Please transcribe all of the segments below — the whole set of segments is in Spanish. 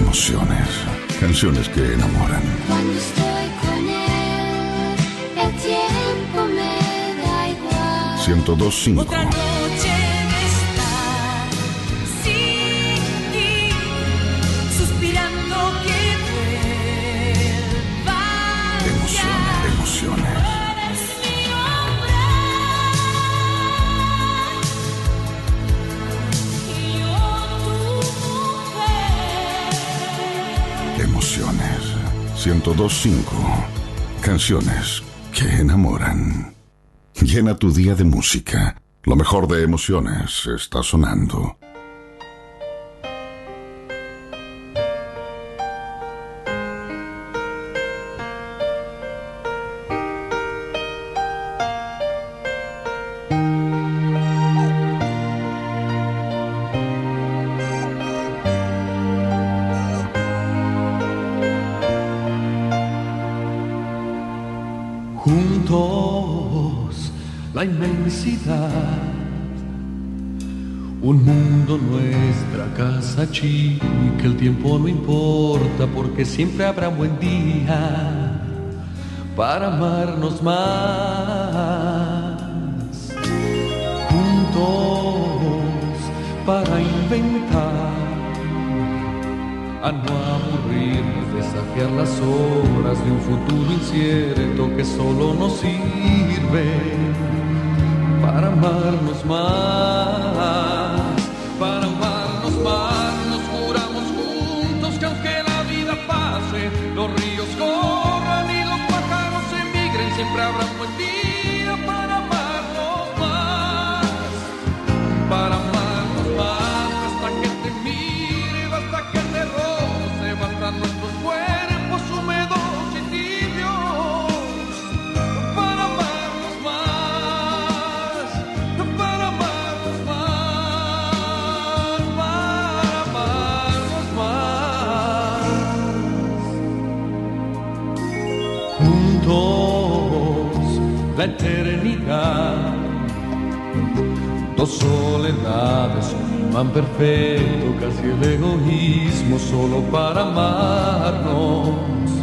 Emociones. Canciones que enamoran. Cuando estoy con él, el tiempo me da igual. 102.5. Otra noche de estar sin ti, suspirando que vuelvas ya. Emociones. Eres mi hombre y yo tu mujer. Emociones. 102.5. Canciones que enamoran. Llena tu día de música. Lo mejor de Emociones está sonando. Juntos, la inmensidad, un mundo, nuestra casa chica, el tiempo no importa porque siempre habrá un buen día para amarnos más. Juntos, para inventar, a no aburrirnos, desafiar las horas de un futuro incierto que solo nos sirve para amarnos más, para amarnos más. Nos juramos juntos que aunque la vida pase, los ríos corran y los pájaros emigren, siempre habrá un buen día para amarnos más, para amarnos más. Basta que te mire, basta que te roce, bastan nuestros cuerpos húmedos y tibios para amarnos más, para amarnos más, para amarnos más. Juntos, la eternidad, dos soledades, un imán perfecto, casi el egoísmo, solo para amarnos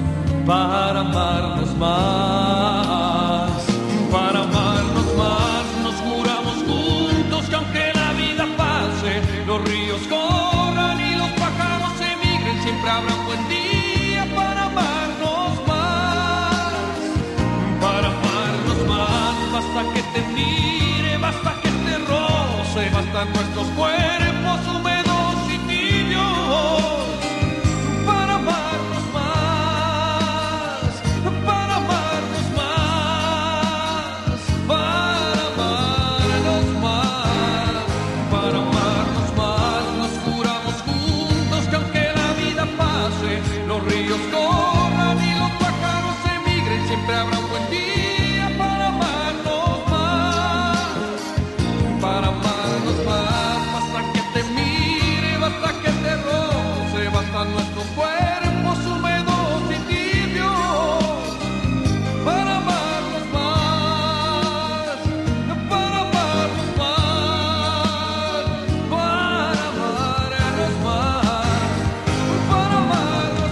más, para amarnos más. Nos juramos juntos que aunque la vida pase, los ríos corran y los pájaros emigren, siempre habrá un buen día para amarnos más, para amarnos más. Basta que te mire, basta que te roce, bastan nuestros cuerpos húmedos y tibios para amarnos más, para amarnos más, para amarnos más, para amarnos más. Nos juramos juntos que aunque la vida pase, los ríos corran y los pájaros emigren, siempre habrá un buen día para amarnos más, para amarnos más. Basta que te mire, basta que te roce, bastan nuestros cuerpos húmedos y tibios para amarnos más, para amarnos más, para amarnos más, para amarnos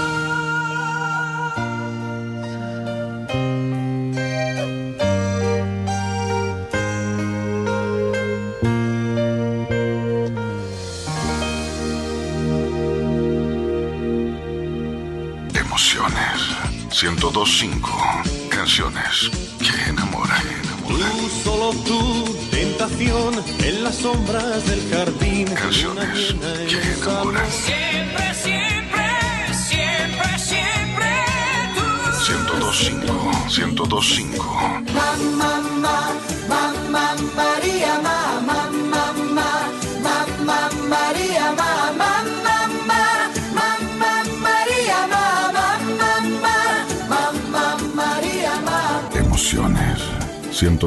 Emociones. 102.5. Canciones que enamoran. Tú, solo tú, tentación en las sombras del jardín. Canciones que enamoran. Siempre, siempre, siempre, siempre tú. 102.5. 102.5. Mamma María, mamá María, mamá María, mamá María, mamá. Emociones.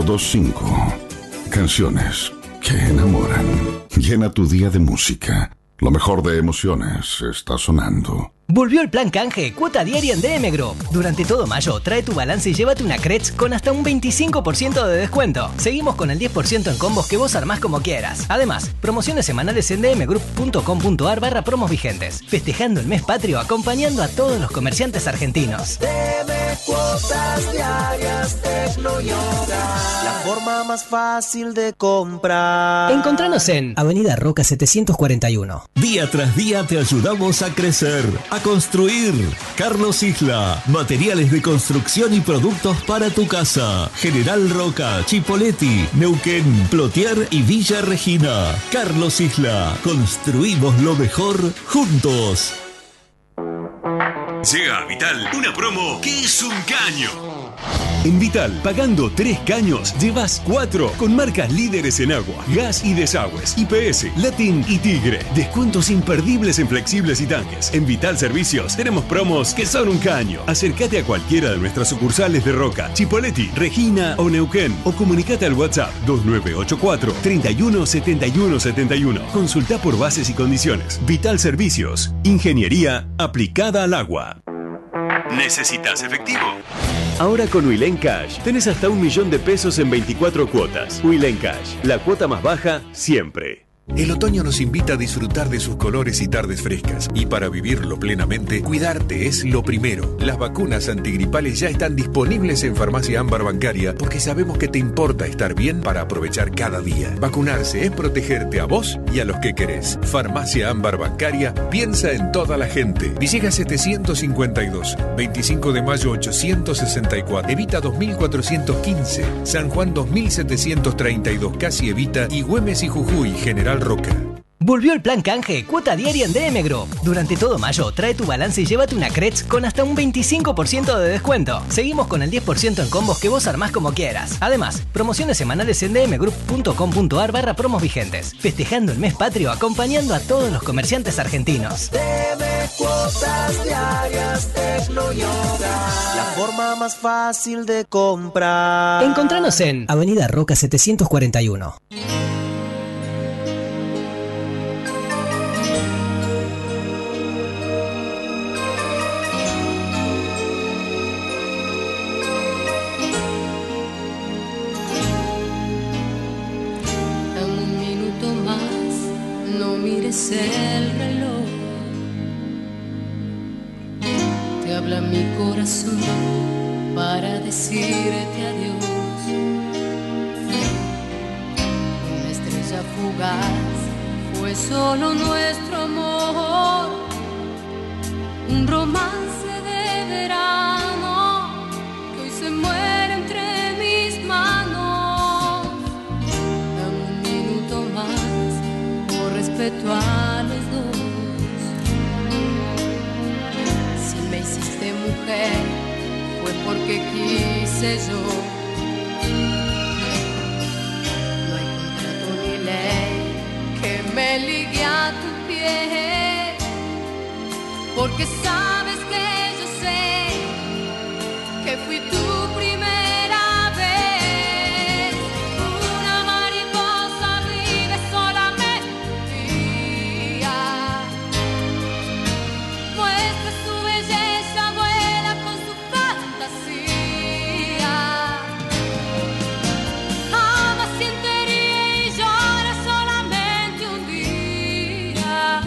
102.5. Canciones que enamoran. Llena tu día de música. Lo mejor de emociones está sonando. Volvió el plan canje cuota diaria en DM Group. Durante todo mayo, trae tu balance y llévate una Kretz con hasta un 25% de descuento. Seguimos con el 10% en combos que vos armás como quieras. Además, promociones semanales en dmgroup.com.ar/promos vigentes. Festejando el mes patrio, acompañando a todos los comerciantes argentinos. DM cuotas diarias Tecnoyoga. La forma más fácil de comprar. Encontranos en Avenida Roca 741. Día tras día te ayudamos a crecer, a construir. Carlos Isla, materiales de construcción y productos para tu casa. General Roca, Chipoleti, Neuquén, Plotier y Villa Regina. Carlos Isla, construimos lo mejor juntos. Llega a Vital una promo que es un caño. En Vital, pagando 3 caños, llevas 4 con marcas líderes en agua, gas y desagües, IPS, Latin y Tigre. Descuentos imperdibles en flexibles y tanques. En Vital Servicios tenemos promos que son un caño. Acércate a cualquiera de nuestras sucursales de Roca, Chipoleti, Regina o Neuquén o comunicate al WhatsApp 2984 31 71 71. Consulta por bases y condiciones. Vital Servicios, ingeniería aplicada al agua. ¿Necesitas efectivo? Ahora con Huilén Cash tenés hasta 1 millón de pesos en 24 cuotas. Huilén Cash, la cuota más baja siempre. El otoño nos invita a disfrutar de sus colores y tardes frescas. Y para vivirlo plenamente, cuidarte es lo primero. Las vacunas antigripales ya están disponibles en Farmacia Ámbar Bancaria porque sabemos que te importa estar bien para aprovechar cada día. Vacunarse es protegerte a vos y a los que querés. Farmacia Ámbar Bancaria piensa en toda la gente. Villegas 752, 25 de mayo 864, Evita 2415, San Juan 2732, Casi Evita y Güemes y Jujuy, General Roca. Volvió el plan canje cuota diaria en DM Group. Durante todo mayo, trae tu balance y llévate una Kretz con hasta un 25% de descuento. Seguimos con el 10% en combos que vos armás como quieras. Además, promociones semanales en dmgroup.com.ar/promos vigentes. Festejando el mes patrio, acompañando a todos los comerciantes argentinos. DM cuotas diarias Tecnoyoga. La forma más fácil de comprar. Encontranos en Avenida Roca 741. El reloj te habla mi corazón para decirte adiós. Una estrella fugaz fue solo nuestro amor, un romance de verano que hoy se muere entre mis manos. Dame un minuto más por respeto a los dos. Si me hiciste mujer fue porque quise yo. No hay contrato ni ley que me ligue a tu piel, porque sabes que yo sé que fui tu primera vez. Una mariposa vive solamente un día, muestra su belleza, vuela con su fantasía. Ama, siente, ríe y llora solamente un día.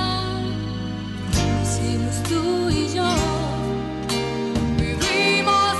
Hicimos tú y yo, vivimos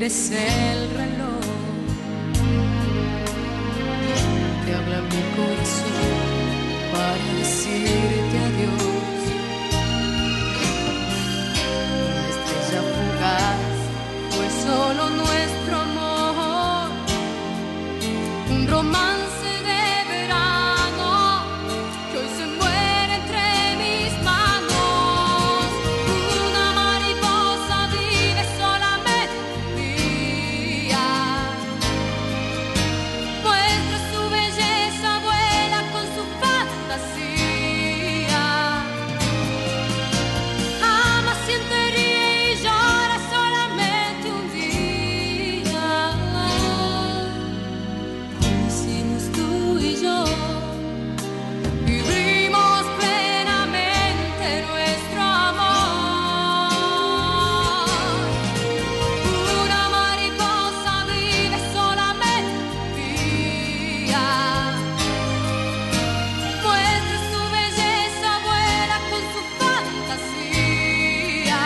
mires el reloj, te habla mi corazón para decirte adiós. Una estrella fugaz fue solo nuestro amor, un romance de verano que hoy se muere entre mis manos. Una mariposa vive solamente un día, muestra su belleza, vuela con su fantasía. Ama, siente, ríe y llora solamente un día. Hicimos tú y yo, vivimos plenamente nuestro amor. Una mariposa vive solamente un día, muestra su belleza, vuela con su fantasía.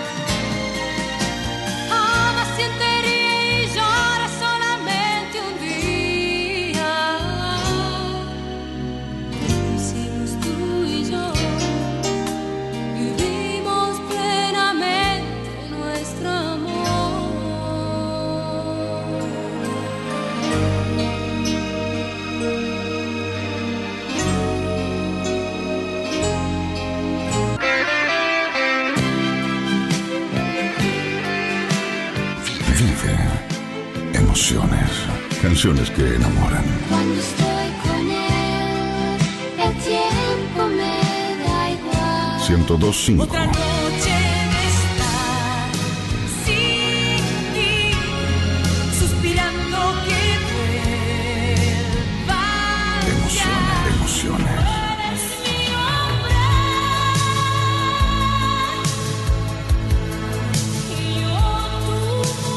Ama, siente, ríe y llora solamente un día. Hicimos tú y yo, vivimos plenamente nuestro amor. Vive emociones, canciones que enamoran. Cuando estoy con él, el tiempo me da igual. 102.5. Otra noche de estar sin ti, suspirando que vuelvas ya. Emociones. Eres mi hombre y yo tu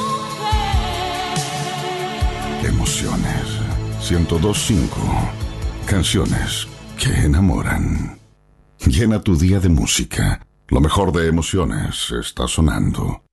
mujer. Emociones. 102.5. Canciones que enamoran. Llena tu día de música. Lo mejor de emociones está sonando.